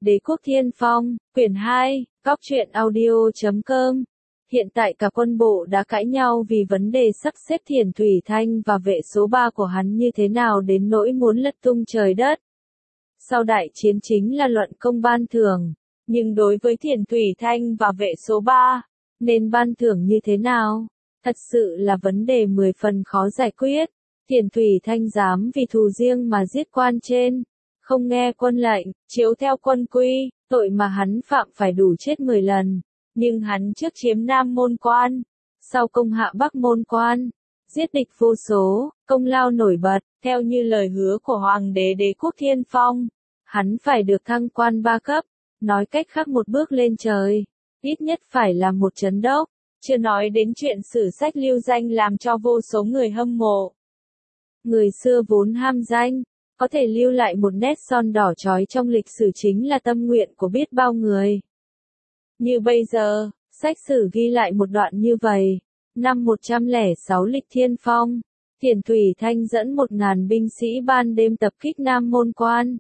Đế quốc Thiên Phong, quyển 2, Cóc truyện audio.com. Hiện tại cả quân bộ đã cãi nhau vì vấn đề sắp xếp Thiền Thủy Thanh và vệ số 3 của hắn như thế nào đến nỗi muốn lật tung trời đất. Sau đại chiến chính là luận công ban thưởng, nhưng đối với Thiền Thủy Thanh và vệ số 3, nên ban thưởng như thế nào? Thật sự là vấn đề 10 phần khó giải quyết. Thiền Thủy Thanh dám vì thù riêng mà giết quan trên, không nghe quân lệnh, chiếu theo quân quy, tội mà hắn phạm phải đủ chết 10 lần. Nhưng hắn trước chiếm Nam Môn Quan, sau công hạ Bắc Môn Quan, giết địch vô số, công lao nổi bật, theo như lời hứa của Hoàng đế Đế quốc Thiên Phong, hắn phải được thăng quan 3 cấp, nói cách khác một bước lên trời, ít nhất phải là một trấn đốc, chưa nói đến chuyện sử sách lưu danh làm cho vô số người hâm mộ. Người xưa vốn ham danh, có thể lưu lại một nét son đỏ chói trong lịch sử chính là tâm nguyện của biết bao người. Như bây giờ, sách sử ghi lại một đoạn như vậy. Năm 106 lịch Thiên Phong, Thiền Thủy Thanh dẫn 1000 binh sĩ ban đêm tập kích Nam Môn Quan.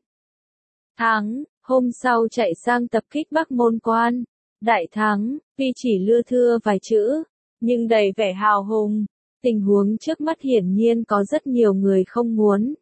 Thắng, hôm sau chạy sang tập kích Bắc Môn Quan. Đại thắng, tuy chỉ lưa thưa vài chữ, nhưng đầy vẻ hào hùng. Tình huống trước mắt hiển nhiên có rất nhiều người không muốn.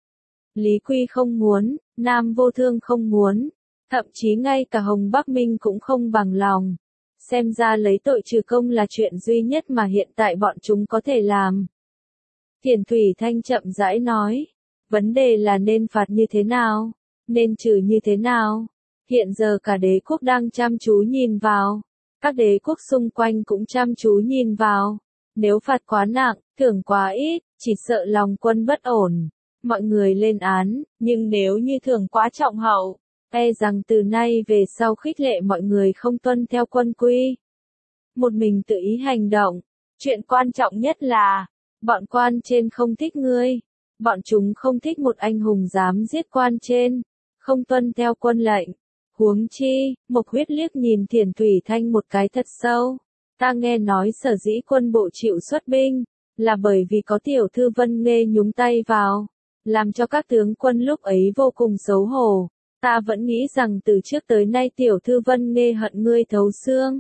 Lý Quy không muốn, Nam Vô Thương không muốn, thậm chí ngay cả Hồng Bắc Minh cũng không bằng lòng. Xem ra lấy tội trừ công là chuyện duy nhất mà hiện tại bọn chúng có thể làm. Thiền Thủy Thanh chậm rãi nói, vấn đề là nên phạt như thế nào, nên trừ như thế nào. Hiện giờ cả đế quốc đang chăm chú nhìn vào, các đế quốc xung quanh cũng chăm chú nhìn vào. Nếu phạt quá nặng, thưởng quá ít, chỉ sợ lòng quân bất ổn. Mọi người lên án, nhưng nếu như thưởng quá trọng hậu, e rằng từ nay về sau khích lệ mọi người không tuân theo quân quy. Một mình tự ý hành động. Chuyện quan trọng nhất là, bọn quan trên không thích ngươi. Bọn chúng không thích một anh hùng dám giết quan trên, không tuân theo quân lệnh. Huống chi, Mộc Huyết liếc nhìn Thiền Thủy Thanh một cái thật sâu. Ta nghe nói sở dĩ quân bộ chịu xuất binh, là bởi vì có tiểu thư Vân Nghê nhúng tay vào, làm cho các tướng quân lúc ấy vô cùng xấu hổ. Ta vẫn nghĩ rằng từ trước tới nay tiểu thư Vân Nghê hận ngươi thấu xương.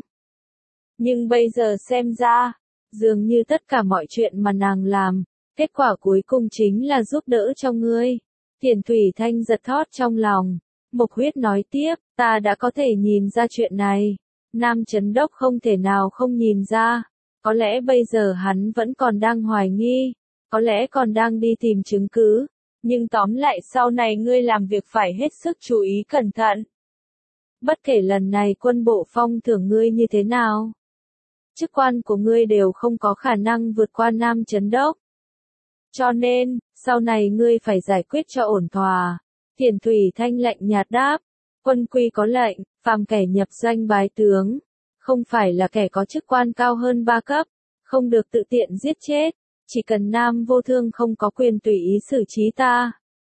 Nhưng bây giờ xem ra, dường như tất cả mọi chuyện mà nàng làm, kết quả cuối cùng chính là giúp đỡ cho ngươi. Thiền Thủy Thanh giật thót trong lòng. Mộc Huyết nói tiếp, ta đã có thể nhìn ra chuyện này. Nam Trấn Đốc không thể nào không nhìn ra. Có lẽ bây giờ hắn vẫn còn đang hoài nghi, có lẽ còn đang đi tìm chứng cứ. Nhưng tóm lại sau này ngươi làm việc phải hết sức chú ý cẩn thận. Bất kể lần này quân bộ phong thưởng ngươi như thế nào, chức quan của ngươi đều không có khả năng vượt qua Nam Trấn Đốc. Cho nên, sau này ngươi phải giải quyết cho ổn thỏa. Thiền Thủy Thanh lạnh nhạt đáp, quân quy có lệnh, phàm kẻ nhập doanh bái tướng, không phải là kẻ có chức quan cao hơn 3 cấp, không được tự tiện giết chết. Chỉ cần Nam Vô Thương không có quyền tùy ý xử trí ta.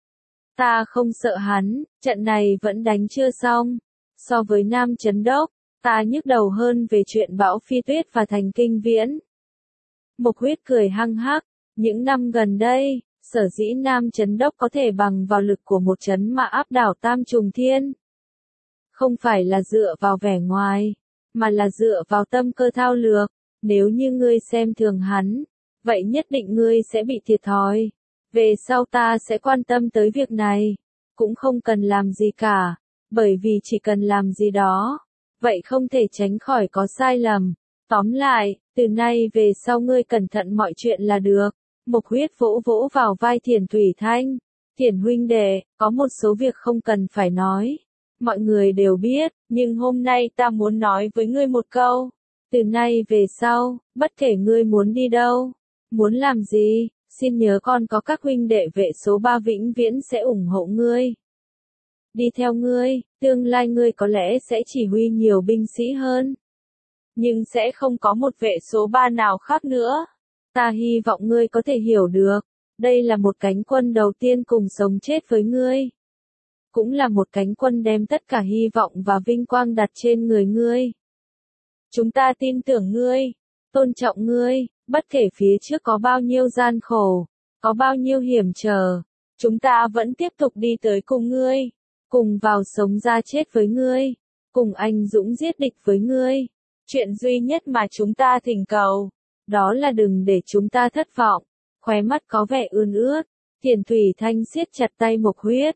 Ta không sợ hắn, trận này vẫn đánh chưa xong. So với Nam Trấn Đốc, ta nhức đầu hơn về chuyện Bão Phi Tuyết và Thành Kinh Viễn. Mộc Huyết cười hăng hắc, những năm gần đây, sở dĩ Nam Trấn Đốc có thể bằng vào lực của một trấn mà áp đảo Tam Trùng Thiên. Không phải là dựa vào vẻ ngoài, mà là dựa vào tâm cơ thao lược. Nếu như ngươi xem thường hắn, vậy nhất định ngươi sẽ bị thiệt thòi. Về sau ta sẽ quan tâm tới việc này. Cũng không cần làm gì cả. Bởi vì chỉ cần làm gì đó, vậy không thể tránh khỏi có sai lầm. Tóm lại, từ nay về sau ngươi cẩn thận mọi chuyện là được. Mộc Huyết vỗ vỗ vào vai Thiền Thủy Thanh. Thiền huynh đệ, có một số việc không cần phải nói. Mọi người đều biết, nhưng hôm nay ta muốn nói với ngươi một câu. Từ nay về sau, bất kể ngươi muốn đi đâu, muốn làm gì, xin nhớ con có các huynh đệ vệ số 3 vĩnh viễn sẽ ủng hộ ngươi. Đi theo ngươi, tương lai ngươi có lẽ sẽ chỉ huy nhiều binh sĩ hơn. Nhưng sẽ không có một vệ số 3 nào khác nữa. Ta hy vọng ngươi có thể hiểu được, đây là một cánh quân đầu tiên cùng sống chết với ngươi. Cũng là một cánh quân đem tất cả hy vọng và vinh quang đặt trên người ngươi. Chúng ta tin tưởng ngươi, tôn trọng ngươi, bất kể phía trước có bao nhiêu gian khổ, có bao nhiêu hiểm trở, chúng ta vẫn tiếp tục đi tới cùng ngươi. cùng vào sống ra chết với ngươi, cùng anh dũng giết địch với ngươi. Chuyện duy nhất mà chúng ta thỉnh cầu, đó là đừng để chúng ta thất vọng. Khóe mắt có vẻ ươn ướt, Thiền Thủy Thanh siết chặt tay Mộc Huyết.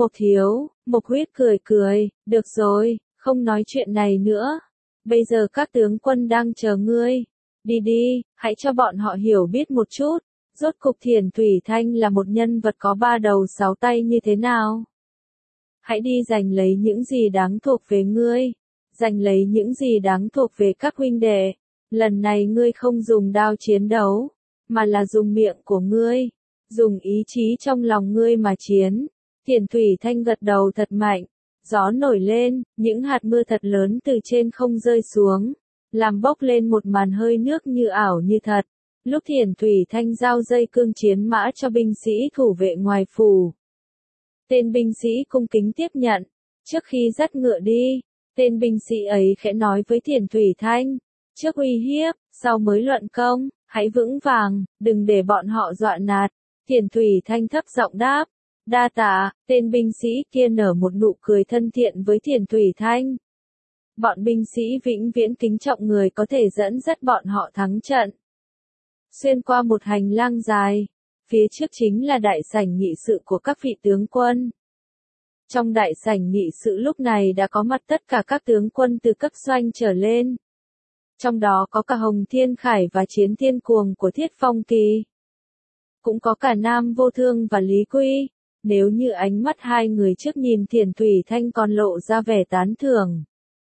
Mộc Huyết cười cười, được rồi, không nói chuyện này nữa. Bây giờ các tướng quân đang chờ ngươi. Đi đi, hãy cho bọn họ hiểu biết một chút. Rốt cục Thiền Thủy Thanh là một nhân vật có 3 đầu 6 tay như thế nào? Hãy đi giành lấy những gì đáng thuộc về ngươi. Giành lấy những gì đáng thuộc về các huynh đệ. Lần này ngươi không dùng đao chiến đấu, mà là dùng miệng của ngươi. Dùng ý chí trong lòng ngươi mà chiến. Thiền Thủy Thanh gật đầu thật mạnh. Gió nổi lên, những hạt mưa thật lớn từ trên không rơi xuống, làm bốc lên một màn hơi nước như ảo như thật. Lúc Thiền Thủy Thanh giao dây cương chiến mã cho binh sĩ thủ vệ ngoài phủ. Tên binh sĩ cung kính tiếp nhận. Trước khi dắt ngựa đi, tên binh sĩ ấy khẽ nói với Thiền Thủy Thanh. Trước uy hiếp, sau mới luận công, hãy vững vàng, đừng để bọn họ dọa nạt. Thiền Thủy Thanh thấp giọng đáp. Đa tạ, tên binh sĩ kia nở một nụ cười thân thiện với Thiền Thủy Thanh. Bọn binh sĩ vĩnh viễn kính trọng người có thể dẫn dắt bọn họ thắng trận. Xuyên qua một hành lang dài, phía trước chính là đại sảnh nghị sự của các vị tướng quân. Trong đại sảnh nghị sự lúc này đã có mặt tất cả các tướng quân từ cấp doanh trở lên. Trong đó có cả Hồng Thiên Khải và Chiến Thiên Cuồng của Thiết Phong Kỳ. Cũng có cả Nam Vô Thương và Lý Quy. Nếu như ánh mắt hai người trước nhìn Thiền Thủy Thanh còn lộ ra vẻ tán thưởng.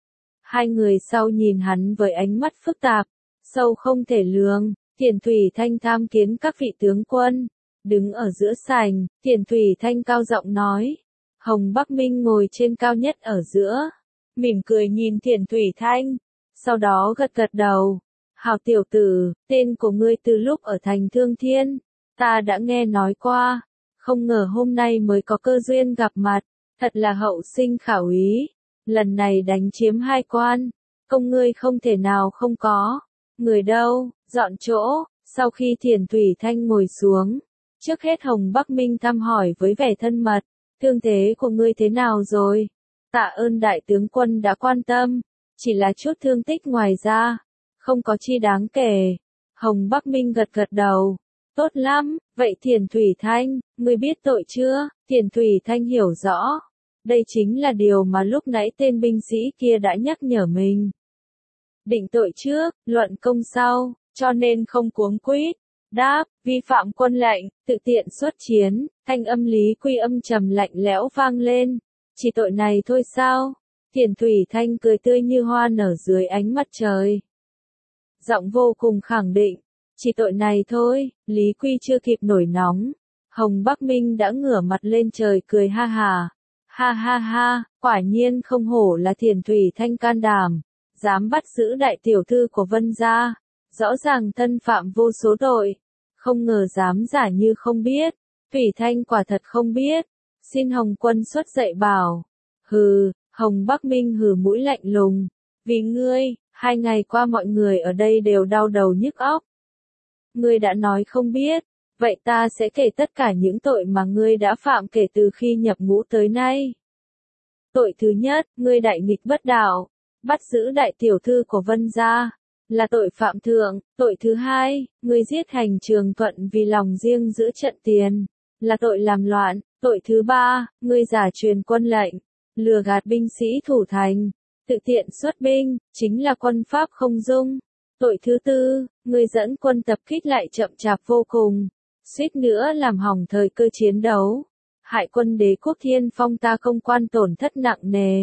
Hai người sau nhìn hắn với ánh mắt phức tạp, sâu không thể lường. Thiền Thủy Thanh tham kiến các vị tướng quân. Đứng ở giữa sảnh, Thiền Thủy Thanh cao giọng nói. Hồng Bắc Minh ngồi trên cao nhất ở giữa, mỉm cười nhìn Thiền Thủy Thanh, sau đó gật gật đầu. Hào tiểu tử, tên của ngươi từ lúc ở thành Thương Thiên, ta đã nghe nói qua, không ngờ hôm nay mới có cơ duyên gặp mặt, thật là hậu sinh khả úy. Lần này đánh chiếm 2 quan, công ngươi không thể nào không có. Người đâu, dọn chỗ. Sau khi Thiền Thủy Thanh ngồi xuống, trước hết Hồng Bắc Minh thăm hỏi với vẻ thân mật. Thương thế của ngươi thế nào rồi? Tạ ơn đại tướng quân đã quan tâm, chỉ là chút thương tích ngoài ra, không có chi đáng kể. Hồng Bắc Minh gật gật đầu. Tốt lắm, vậy Thiền Thủy Thanh, ngươi biết tội chưa? Thiền Thủy Thanh hiểu rõ. Đây chính là điều mà lúc nãy tên binh sĩ kia đã nhắc nhở mình. Định tội trước, luận công sau, cho nên không cuống quýt. Đáp, vi phạm quân lệnh, tự tiện xuất chiến. Thanh âm Lý Quy âm trầm lạnh lẽo vang lên. Chỉ tội này thôi sao? Thiền Thủy Thanh cười tươi như hoa nở dưới ánh mặt trời. Giọng vô cùng khẳng định. Chỉ tội này thôi. Lý Quy chưa kịp nổi nóng, Hồng Bắc Minh đã ngửa mặt lên trời cười ha hà. Ha ha ha, quả nhiên không hổ là Thiền Thủy Thanh can đảm, dám bắt giữ đại tiểu thư của Vân gia. Rõ ràng thân phạm vô số tội, không ngờ dám giả như không biết. Thủy Thanh quả thật không biết. Xin Hồng quân xuất dạy bảo. Hừ, Hồng Bắc Minh hừ mũi lạnh lùng. Vì ngươi, 2 ngày qua mọi người ở đây đều đau đầu nhức óc. Ngươi đã nói không biết, vậy ta sẽ kể tất cả những tội mà ngươi đã phạm kể từ khi nhập ngũ tới nay. Tội thứ nhất, ngươi đại nghịch bất đạo, bắt giữ đại tiểu thư của Vân gia, là tội phạm thượng. Tội thứ hai, ngươi giết Hành Trường Thuận vì lòng riêng giữ trận tiền, là tội làm loạn. Tội thứ ba, ngươi giả truyền quân lệnh, lừa gạt binh sĩ thủ thành, tự tiện xuất binh, chính là quân pháp không dung. Tội thứ tư, ngươi dẫn quân tập kích lại chậm chạp vô cùng, suýt nữa làm hỏng thời cơ chiến đấu, hại quân Đế quốc Thiên Phong ta công quan tổn thất nặng nề.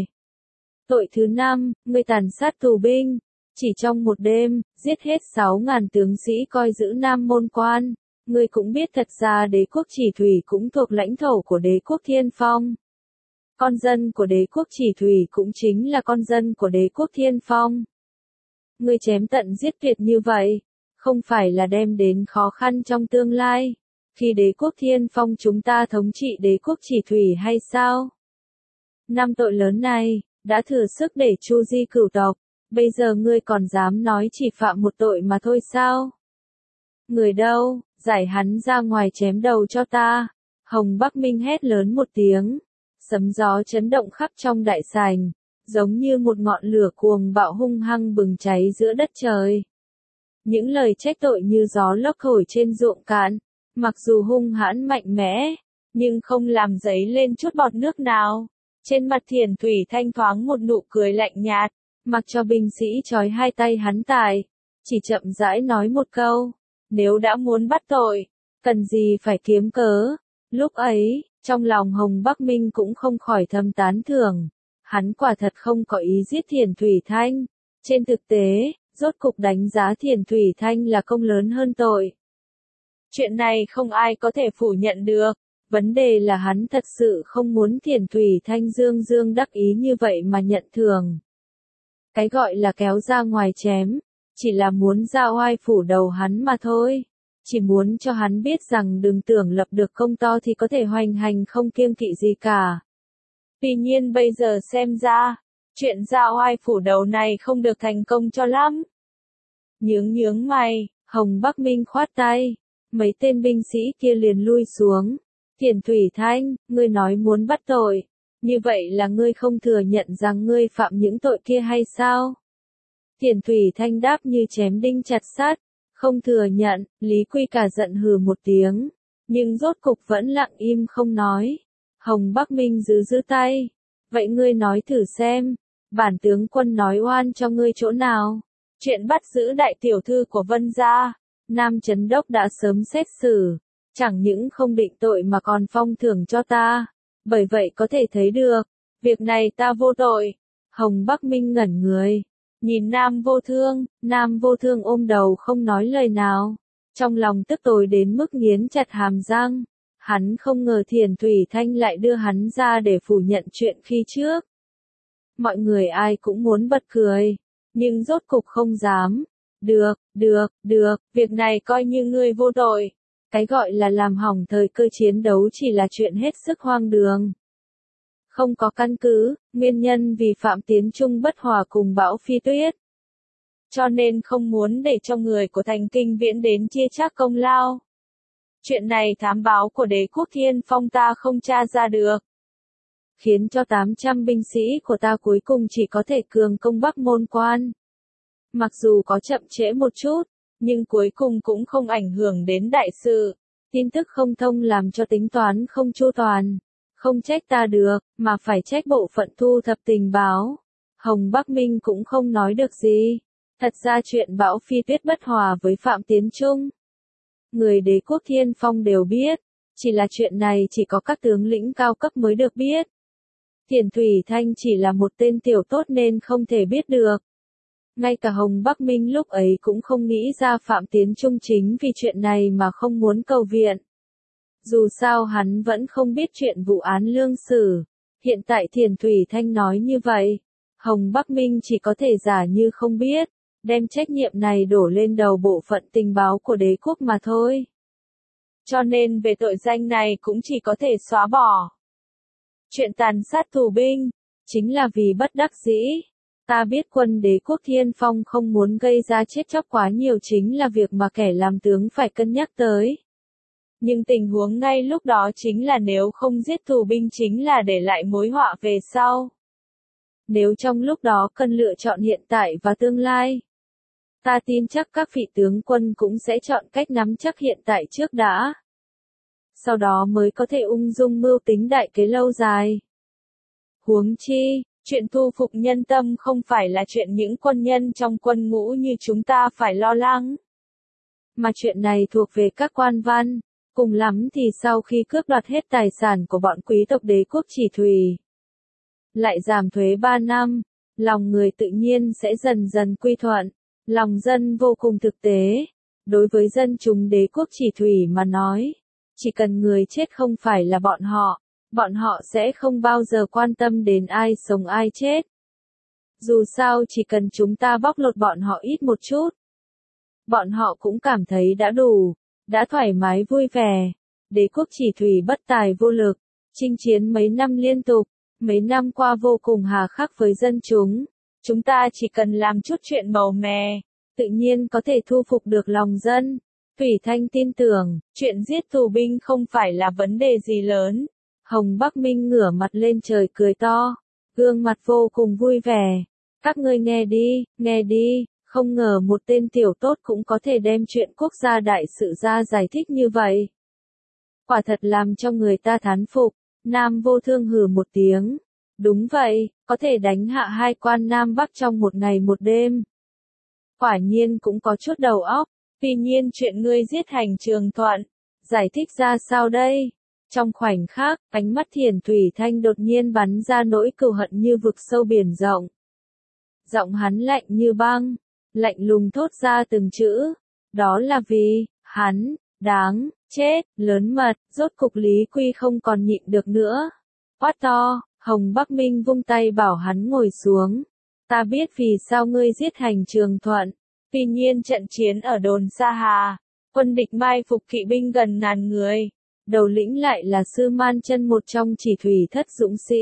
Tội thứ năm, ngươi tàn sát tù binh, chỉ trong một đêm, giết hết 6.000 tướng sĩ coi giữ Nam Môn Quan. Ngươi cũng biết thật ra Đế quốc Chỉ Thủy cũng thuộc lãnh thổ của Đế quốc Thiên Phong. Con dân của Đế quốc Chỉ Thủy cũng chính là con dân của Đế quốc Thiên Phong. Ngươi chém tận giết tuyệt như vậy, không phải là đem đến khó khăn trong tương lai, khi Đế quốc Thiên Phong chúng ta thống trị Đế quốc Chỉ Thủy hay sao? 5 tội lớn này, đã thừa sức để chu di cửu tộc, bây giờ ngươi còn dám nói chỉ phạm một tội mà thôi sao? Người đâu, giải hắn ra ngoài chém đầu cho ta. Hồng Bắc Minh hét lớn một tiếng. Sấm gió chấn động khắp trong đại sảnh, giống như một ngọn lửa cuồng bạo hung hăng bừng cháy giữa đất trời. Những lời trách tội như gió lốc thổi trên ruộng cạn, mặc dù hung hãn mạnh mẽ, nhưng không làm dấy lên chút bọt nước nào. Trên mặt Thiền Thủy Thanh thoáng một nụ cười lạnh nhạt, mặc cho binh sĩ trói hai tay hắn tại, chỉ chậm rãi nói một câu, nếu đã muốn bắt tội, cần gì phải kiếm cớ. Lúc ấy, trong lòng Hồng Bắc Minh cũng không khỏi thầm tán thưởng, hắn quả thật không có ý giết Thiền Thủy Thanh. Trên thực tế, rốt cục đánh giá Thiền Thủy Thanh là công lớn hơn tội. Chuyện này không ai có thể phủ nhận được. Vấn đề là hắn thật sự không muốn Thiền Thủy Thanh dương dương đắc ý như vậy mà nhận thưởng. Cái gọi là kéo ra ngoài chém, chỉ là muốn ra oai phủ đầu hắn mà thôi. Chỉ muốn cho hắn biết rằng đừng tưởng lập được công to thì có thể hoành hành không kiêng kỵ gì cả. Tuy nhiên bây giờ xem ra, chuyện ra oai phủ đầu này không được thành công cho lắm. Nhướng mày, Hồng Bắc Minh khoát tay, mấy tên binh sĩ kia liền lui xuống. Thiền Thủy Thanh, ngươi nói muốn bắt tội, như vậy là ngươi không thừa nhận rằng ngươi phạm những tội kia hay sao? Thiền Thủy Thanh đáp như chém đinh chặt sắt, không thừa nhận. Lý Quy cả giận hừ một tiếng, nhưng rốt cục vẫn lặng im không nói. Hồng Bắc Minh giữ tay, vậy ngươi nói thử xem, bản tướng quân nói oan cho ngươi chỗ nào? Chuyện bắt giữ đại tiểu thư của Vân gia, Nam Chấn Đốc đã sớm xét xử. Chẳng những không định tội mà còn phong thưởng cho ta. Bởi vậy có thể thấy được, việc này ta vô tội. Hồng Bắc Minh ngẩn người, nhìn Nam Vô Thương ôm đầu không nói lời nào. Trong lòng tức tối đến mức nghiến chặt hàm răng. Hắn không ngờ Thiền Thủy Thanh lại đưa hắn ra để phủ nhận chuyện khi trước. Mọi người ai cũng muốn bật cười, nhưng rốt cục không dám. Được, việc này coi như ngươi vô tội. Cái gọi là làm hỏng thời cơ chiến đấu chỉ là chuyện hết sức hoang đường. Không có căn cứ, nguyên nhân vì Phạm Tiến Trung bất hòa cùng Bão Phi Tuyết. Cho nên không muốn để cho người của Thành Kinh Viễn đến chia chác công lao. Chuyện này thám báo của Đế quốc Thiên Phong ta không tra ra được. Khiến cho 800 binh sĩ của ta cuối cùng chỉ có thể cường công Bắc Môn Quan. Mặc dù có chậm trễ một chút, nhưng cuối cùng cũng không ảnh hưởng đến đại sự. Tin tức không thông làm cho tính toán không chu toàn. Không trách ta được, mà phải trách bộ phận thu thập tình báo. Hồng Bắc Minh cũng không nói được gì. Thật ra chuyện Bão Phi Tuyết bất hòa với Phạm Tiến Trung, người Đế quốc Thiên Phong đều biết. Chỉ là chuyện này chỉ có các tướng lĩnh cao cấp mới được biết. Thiền Thủy Thanh chỉ là một tên tiểu tốt nên không thể biết được. Ngay cả Hồng Bắc Minh lúc ấy cũng không nghĩ ra Phạm Tiến Trung chính vì chuyện này mà không muốn cầu viện. Dù sao hắn vẫn không biết chuyện vụ án lương xử. Hiện tại Thiền Thủy Thanh nói như vậy, Hồng Bắc Minh chỉ có thể giả như không biết, đem trách nhiệm này đổ lên đầu bộ phận tình báo của đế quốc mà thôi. Cho nên về tội danh này cũng chỉ có thể xóa bỏ. Chuyện tàn sát tù binh, chính là vì bất đắc dĩ. Ta biết quân Đế quốc Thiên Phong không muốn gây ra chết chóc quá nhiều chính là việc mà kẻ làm tướng phải cân nhắc tới. Nhưng tình huống ngay lúc đó chính là nếu không giết tù binh chính là để lại mối họa về sau. Nếu trong lúc đó cần lựa chọn hiện tại và tương lai, ta tin chắc các vị tướng quân cũng sẽ chọn cách nắm chắc hiện tại trước đã. Sau đó mới có thể ung dung mưu tính đại kế lâu dài. Huống chi, chuyện thu phục nhân tâm không phải là chuyện những quân nhân trong quân ngũ như chúng ta phải lo lắng. Mà chuyện này thuộc về các quan văn, cùng lắm thì sau khi cướp đoạt hết tài sản của bọn quý tộc Đế quốc Chỉ Thủy, lại giảm thuế 3 năm, lòng người tự nhiên sẽ dần dần quy thuận, lòng dân vô cùng thực tế. Đối với dân chúng Đế quốc Chỉ Thủy mà nói, chỉ cần người chết không phải là bọn họ sẽ không bao giờ quan tâm đến ai sống ai chết. Dù sao chỉ cần chúng ta bóc lột bọn họ ít một chút, bọn họ cũng cảm thấy đã đủ, đã thoải mái vui vẻ. Đế quốc Chỉ Thủy bất tài vô lực, chinh chiến mấy năm liên tục, mấy năm qua vô cùng hà khắc với dân chúng. Chúng ta chỉ cần làm chút chuyện màu mè, tự nhiên có thể thu phục được lòng dân. Thủy Thanh tin tưởng, chuyện giết tù binh không phải là vấn đề gì lớn. Hồng Bắc Minh ngửa mặt lên trời cười to, gương mặt vô cùng vui vẻ. Các ngươi nghe đi, không ngờ một tên tiểu tốt cũng có thể đem chuyện quốc gia đại sự ra giải thích như vậy. Quả thật làm cho người ta thán phục. Nam Vô Thương hừ một tiếng. Đúng vậy, có thể đánh hạ hai quan Nam Bắc trong một ngày một đêm. Quả nhiên cũng có chút đầu óc. Tuy nhiên chuyện ngươi giết Hành Trường Thuận, giải thích ra sao đây? Trong khoảnh khắc, ánh mắt Thiền Thủy Thanh đột nhiên bắn ra nỗi cừu hận như vực sâu biển rộng. Giọng hắn lạnh như băng, lạnh lùng thốt ra từng chữ. Đó là vì, hắn, đáng, chết, lớn mật, rốt cục Lý Quy không còn nhịn được nữa. Quát to, Hồng Bắc Minh vung tay bảo hắn ngồi xuống. Ta biết vì sao ngươi giết Hành Trường Thuận. Tuy nhiên trận chiến ở đồn Sa Hà, quân địch mai phục kỵ binh gần 1000 người. Đầu lĩnh lại là Sư Man Chân, một trong chỉ thủy thất dũng sĩ.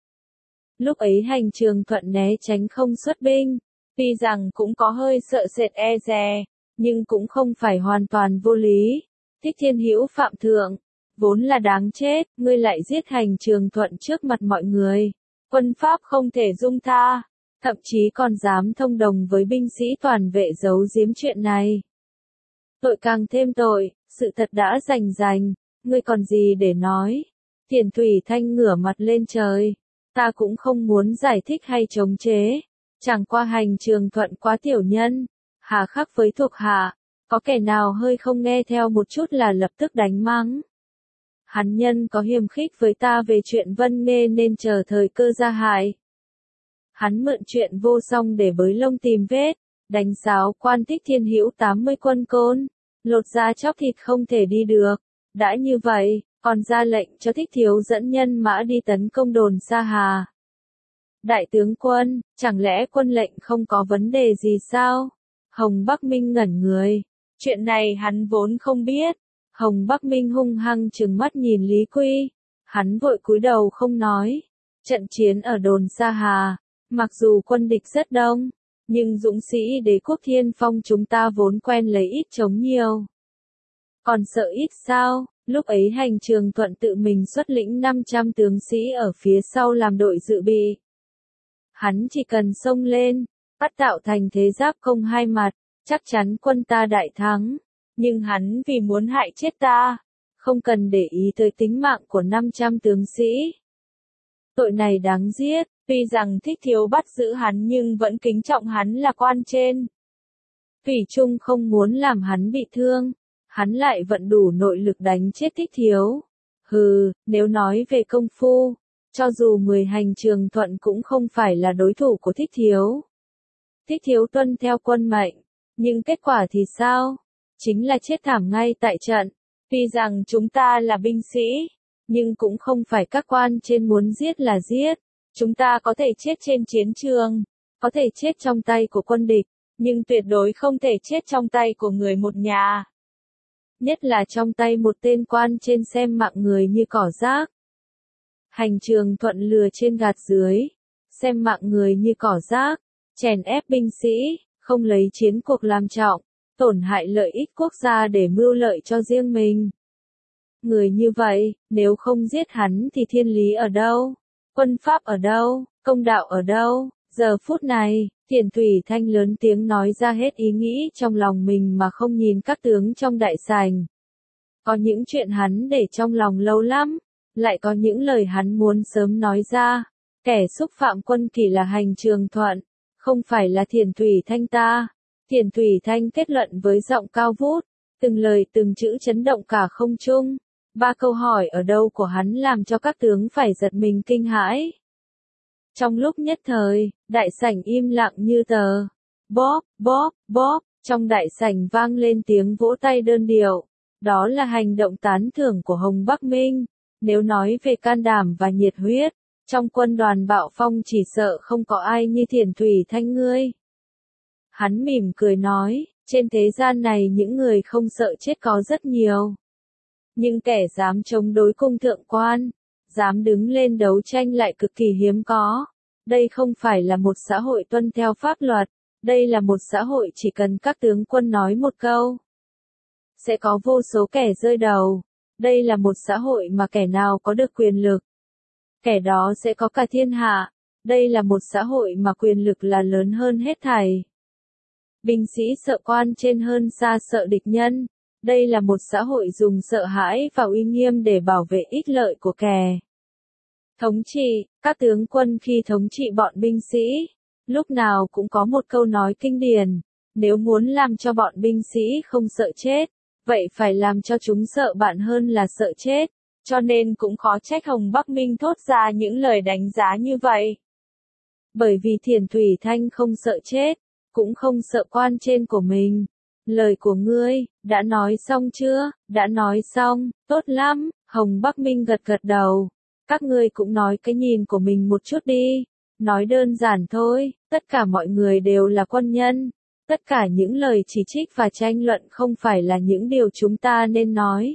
Lúc ấy Hành Trường Thuận né tránh không xuất binh, tuy rằng cũng có hơi sợ sệt e dè, nhưng cũng không phải hoàn toàn vô lý. Thích Thiên Hữu phạm thượng, vốn là đáng chết, ngươi lại giết Hành Trường Thuận trước mặt mọi người. Quân pháp không thể dung tha, thậm chí còn dám thông đồng với binh sĩ toàn vệ giấu giếm chuyện này. Tội càng thêm tội, sự thật đã rành, ngươi còn gì để nói? Thiền Thủy Thanh ngửa mặt lên trời. Ta cũng không muốn giải thích hay chống chế. Chẳng qua Hành Trường Thuận quá tiểu nhân, hà khắc với thuộc hạ, có kẻ nào hơi không nghe theo một chút là lập tức đánh mắng. Hắn nhân có hiềm khích với ta về chuyện Vân Nghê nên chờ thời cơ ra hại. Hắn mượn chuyện vô song để bới lông tìm vết, đánh giáo quan Thích Thiên Hữu 80 quân côn, lột da chóc thịt không thể đi được. Đã như vậy, còn ra lệnh cho Thích Thiếu dẫn nhân mã đi tấn công đồn Sa Hà. Đại tướng quân, chẳng lẽ quân lệnh không có vấn đề gì sao? Hồng Bắc Minh ngẩn người. Chuyện này hắn vốn không biết. Hồng Bắc Minh hung hăng trừng mắt nhìn Lý Quy. Hắn vội cúi đầu không nói. Trận chiến ở đồn Sa Hà, mặc dù quân địch rất đông, nhưng dũng sĩ Đế quốc Thiên Phong chúng ta vốn quen lấy ít chống nhiều. Còn sợ ít sao? Lúc ấy Hành Trường Thuận tự mình xuất lĩnh 500 tướng sĩ ở phía sau làm đội dự bị. Hắn chỉ cần xông lên, bắt tạo thành thế giáp công hai mặt, chắc chắn quân ta đại thắng. Nhưng hắn vì muốn hại chết ta, không cần để ý tới tính mạng của 500 tướng sĩ. Tội này đáng giết, tuy rằng Thích Thiếu bắt giữ hắn nhưng vẫn kính trọng hắn là quan trên. Thủy Trung không muốn làm hắn bị thương. Hắn lại vận đủ nội lực đánh chết Thích Thiếu. Hừ, nếu nói về công phu, cho dù 10 Hành Trường Thuận cũng không phải là đối thủ của Thích Thiếu. Thích Thiếu tuân theo quân mệnh, nhưng kết quả thì sao? Chính là chết thảm ngay tại trận. Tuy rằng chúng ta là binh sĩ, nhưng cũng không phải các quan trên muốn giết là giết. Chúng ta có thể chết trên chiến trường, có thể chết trong tay của quân địch, nhưng tuyệt đối không thể chết trong tay của người một nhà. Nhất là trong tay một tên quan trên xem mạng người như cỏ rác. Hành Trường Thuận lừa trên gạt dưới, xem mạng người như cỏ rác, chèn ép binh sĩ, không lấy chiến cuộc làm trọng, tổn hại lợi ích quốc gia để mưu lợi cho riêng mình. Người như vậy, nếu không giết hắn thì thiên lý ở đâu? Quân pháp ở đâu? Công đạo ở đâu? Giờ phút này, Thiền Thủy Thanh lớn tiếng nói ra hết ý nghĩ trong lòng mình mà không nhìn các tướng trong đại sảnh. Có những chuyện hắn để trong lòng lâu lắm, lại có những lời hắn muốn sớm nói ra. Kẻ xúc phạm quân kỷ là Hành Trường Thuận, không phải là Thiền Thủy Thanh ta. Thiền Thủy Thanh kết luận với giọng cao vút, từng lời từng chữ chấn động cả không trung. 3 câu hỏi ở đâu của hắn làm cho các tướng phải giật mình kinh hãi. Trong lúc nhất thời, đại sảnh im lặng như tờ. Bóp, bóp, bóp, trong đại sảnh vang lên tiếng vỗ tay đơn điệu. Đó là hành động tán thưởng của Hồng Bắc Minh. Nếu nói về can đảm và nhiệt huyết, trong quân đoàn Bạo Phong chỉ sợ không có ai như Thiền Thủy Thanh ngươi. Hắn mỉm cười nói, trên thế gian này những người không sợ chết có rất nhiều. Nhưng kẻ dám chống đối cung thượng quan, dám đứng lên đấu tranh lại cực kỳ hiếm có. Đây không phải là một xã hội tuân theo pháp luật, đây là một xã hội chỉ cần các tướng quân nói một câu. Sẽ có vô số kẻ rơi đầu. Đây là một xã hội mà kẻ nào có được quyền lực, kẻ đó sẽ có cả thiên hạ. Đây là một xã hội mà quyền lực là lớn hơn hết thảy. Binh sĩ sợ quan trên hơn xa sợ địch nhân. Đây là một xã hội dùng sợ hãi và uy nghiêm để bảo vệ ích lợi của kẻ thống trị. Các tướng quân khi thống trị bọn binh sĩ, lúc nào cũng có một câu nói kinh điển: nếu muốn làm cho bọn binh sĩ không sợ chết, vậy phải làm cho chúng sợ bạn hơn là sợ chết. Cho nên cũng khó trách Hồng Bắc Minh thốt ra những lời đánh giá như vậy. Bởi vì Thiền Thủy Thanh không sợ chết, cũng không sợ quan trên của mình. Lời của ngươi, đã nói xong chưa? Đã nói xong, tốt lắm, Hồng Bắc Minh gật gật đầu. Các ngươi cũng nói cái nhìn của mình một chút đi. Nói đơn giản thôi, tất cả mọi người đều là quân nhân. Tất cả những lời chỉ trích và tranh luận không phải là những điều chúng ta nên nói.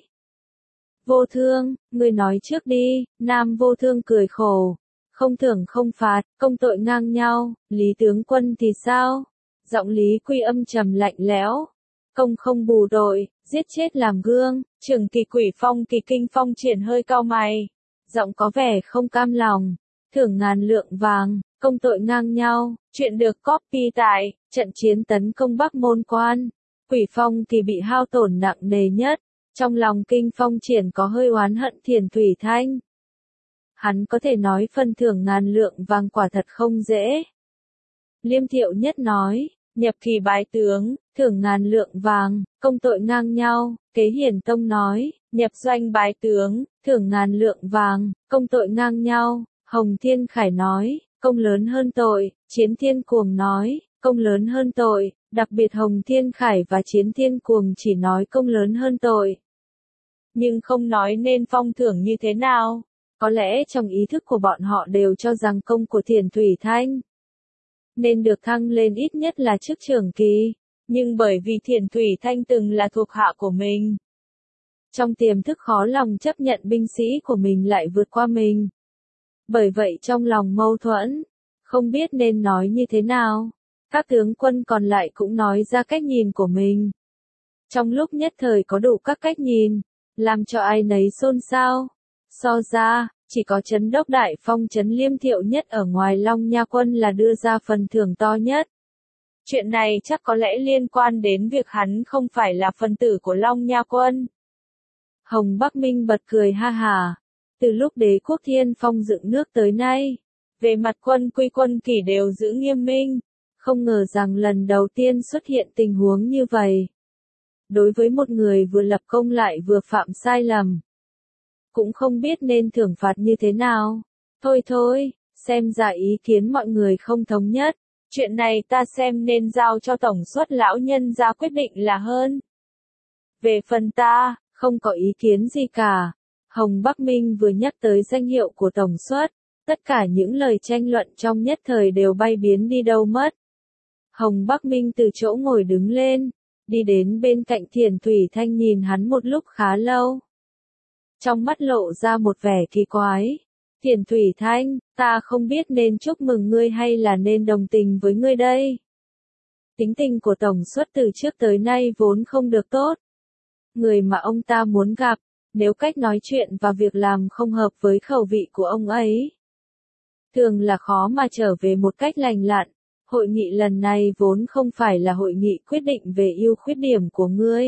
Vô Thương, ngươi nói trước đi. Nam Vô Thương cười khổ. Không thưởng không phạt, công tội ngang nhau. Lý tướng quân thì sao? Giọng Lý Quy âm trầm lạnh lẽo. Công không bù tội, giết chết làm gương. Trưởng Kỳ Quỷ Phong Kỳ Kinh Phong Triển hơi cau mày, giọng có vẻ không cam lòng. Thưởng 1000 lượng vàng, công tội ngang nhau. Chuyện được copy tại trận chiến tấn công Bắc Môn Quan. Quỷ Phong Kỳ bị hao tổn nặng nề nhất. Trong lòng Kinh Phong Triển có hơi oán hận Thiền Thủy Thanh. Hắn có thể nói phần thưởng 1000 lượng vàng quả thật không dễ. Liêm Thiệu Nhất nói, nhập kỳ bái tướng, thưởng 1000 lượng vàng, công tội ngang nhau. Kế Hiển Tông nói, nhập doanh bái tướng, thưởng 1000 lượng vàng, công tội ngang nhau. Hồng Thiên Khải nói, công lớn hơn tội. Chiến Thiên Cuồng nói, công lớn hơn tội. Đặc biệt Hồng Thiên Khải và Chiến Thiên Cuồng chỉ nói công lớn hơn tội, nhưng không nói nên phong thưởng như thế nào. Có lẽ trong ý thức của bọn họ đều cho rằng công của Thiền Thủy Thanh nên được thăng lên ít nhất là chức trưởng kỳ, nhưng bởi vì Thiền Thủy Thanh từng là thuộc hạ của mình, trong tiềm thức khó lòng chấp nhận binh sĩ của mình lại vượt qua mình. Bởi vậy trong lòng mâu thuẫn, không biết nên nói như thế nào. Các tướng quân còn lại cũng nói ra cách nhìn của mình. Trong lúc nhất thời có đủ các cách nhìn, làm cho ai nấy xôn xao. So ra, chỉ có Trấn Đốc Đại Phong Trấn Liêm Thiệu Nhất ở ngoài Long Nha Quân là đưa ra phần thưởng to nhất. Chuyện này chắc có lẽ liên quan đến việc hắn không phải là phần tử của Long Nha Quân. Hồng Bắc Minh bật cười ha hả. Từ lúc Đế quốc Thiên Phong dựng nước tới nay, về mặt quân quy quân kỷ đều giữ nghiêm minh. Không ngờ rằng lần đầu tiên xuất hiện tình huống như vậy. Đối với một người vừa lập công lại vừa phạm sai lầm, cũng không biết nên thưởng phạt như thế nào. Thôi thôi, xem ra ý kiến mọi người không thống nhất. Chuyện này ta xem nên giao cho tổng suất lão nhân ra quyết định là hơn. Về phần ta, không có ý kiến gì cả. Hồng Bắc Minh vừa nhắc tới danh hiệu của tổng suất, tất cả những lời tranh luận trong nhất thời đều bay biến đi đâu mất. Hồng Bắc Minh từ chỗ ngồi đứng lên, đi đến bên cạnh Thiền Thủy Thanh nhìn hắn một lúc khá lâu. Trong mắt lộ ra một vẻ kỳ quái. Thiền Thủy Thanh, ta không biết nên chúc mừng ngươi hay là nên đồng tình với ngươi đây. Tính tình của tổng suất từ trước tới nay vốn không được tốt. Người mà ông ta muốn gặp, nếu cách nói chuyện và việc làm không hợp với khẩu vị của ông ấy, thường là khó mà trở về một cách lành lặn. Hội nghị lần này vốn không phải là hội nghị quyết định về ưu khuyết điểm của ngươi.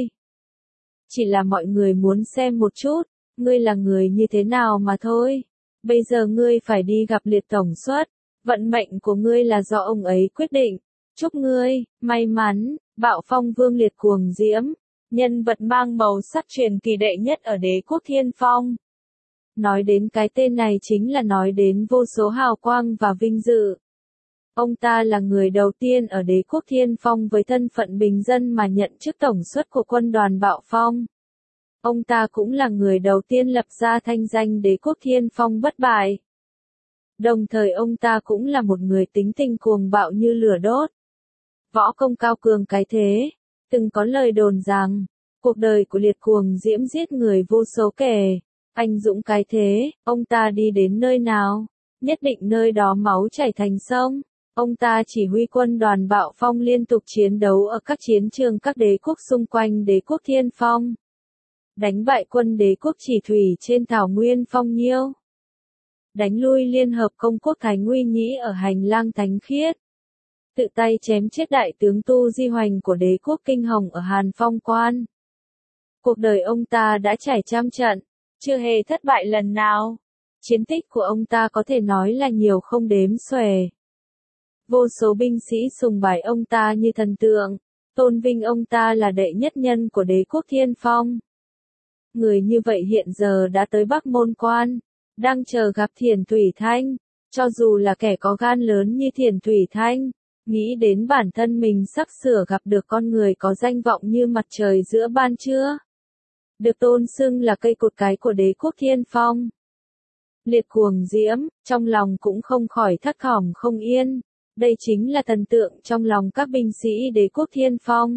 Chỉ là mọi người muốn xem một chút, ngươi là người như thế nào mà thôi. Bây giờ ngươi phải đi gặp Liệt tổng suất, vận mệnh của ngươi là do ông ấy quyết định. Chúc ngươi, may mắn, Bạo Phong Vương Liệt Cuồng Diễm, nhân vật mang màu sắc truyền kỳ đệ nhất ở Đế quốc Thiên Phong. Nói đến cái tên này chính là nói đến vô số hào quang và vinh dự. Ông ta là người đầu tiên ở Đế quốc Thiên Phong với thân phận bình dân mà nhận chức tổng suất của quân đoàn Bạo Phong. Ông ta cũng là người đầu tiên lập ra thanh danh Đế quốc Thiên Phong bất bại. Đồng thời ông ta cũng là một người tính tình cuồng bạo như lửa đốt. Võ công cao cường cái thế. Từng có lời đồn rằng, cuộc đời của Liệt Cuồng Diễm giết người vô số kể. Anh dũng cái thế, ông ta đi đến nơi nào, nhất định nơi đó máu chảy thành sông. Ông ta chỉ huy quân đoàn Bạo Phong liên tục chiến đấu ở các chiến trường các đế quốc xung quanh Đế quốc Thiên Phong. đánh bại quân đế quốc Chỉ Thủy trên thảo nguyên Phong Nhiêu, đánh lui liên hợp công quốc Thái Nguy Nhĩ ở hành lang Thánh Khiết, tự tay chém chết đại tướng Tu Di Hoành của đế quốc Kinh Hồng ở Hàn Phong Quan. Cuộc đời ông ta đã trải trăm trận, chưa hề thất bại lần nào. Chiến tích của ông ta có thể nói là nhiều không đếm xuể. Vô số binh sĩ sùng bái ông ta như thần tượng, tôn vinh ông ta là đệ nhất nhân của đế quốc Thiên Phong. Người như vậy hiện giờ đã tới Bắc Môn Quan, đang chờ gặp Thiền Thủy Thanh. Cho dù là kẻ có gan lớn như Thiền Thủy Thanh, nghĩ đến bản thân mình sắp sửa gặp được con người có danh vọng như mặt trời giữa ban trưa, được tôn xưng là cây cột cái của đế quốc Thiên Phong. Liệt Cuồng Diễm, trong lòng cũng không khỏi thắt thỏm không yên. Đây chính là thần tượng trong lòng các binh sĩ đế quốc Thiên Phong.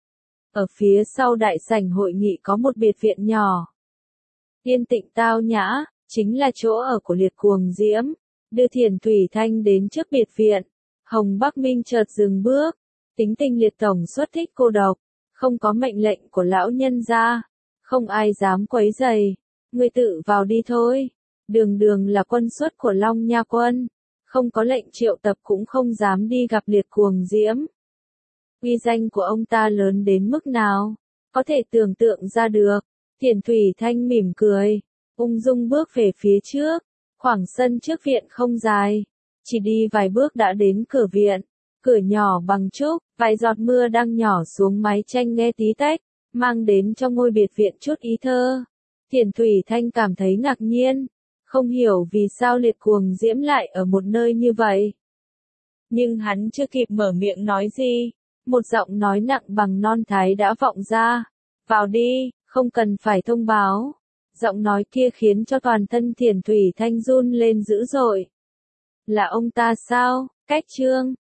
Ở phía sau đại sảnh hội nghị có một biệt viện nhỏ, yên tĩnh tao nhã, chính là chỗ ở của Liệt Cuồng Diễm. Đưa Thiền Thủy Thanh đến trước biệt viện, Hồng Bắc Minh chợt dừng bước. Tính tình Liệt tổng xuất thích cô độc, không có mệnh lệnh của lão nhân gia, không ai dám quấy rầy. Ngươi tự vào đi thôi. Đường Đường là quân xuất của Long Nha quân, không có lệnh triệu tập cũng không dám đi gặp Liệt Cuồng Diễm. Uy danh của ông ta lớn đến mức nào, có thể tưởng tượng ra được. Thiền Thủy Thanh mỉm cười, ung dung bước về phía trước. Khoảng sân trước viện không dài, chỉ đi vài bước đã đến cửa viện. Cửa nhỏ bằng trúc, vài giọt mưa đang nhỏ xuống mái tranh nghe tí tách, mang đến cho ngôi biệt viện chút ý thơ. Thiền Thủy Thanh cảm thấy ngạc nhiên, không hiểu vì sao Liệt Cuồng Diễm lại ở một nơi như vậy. Nhưng hắn chưa kịp mở miệng nói gì, một giọng nói nặng bằng non thái đã vọng ra. Vào đi, không cần phải thông báo. Giọng nói kia khiến cho toàn thân Thiền Thủy Thanh run lên dữ dội. Là ông ta sao? Cách Trương,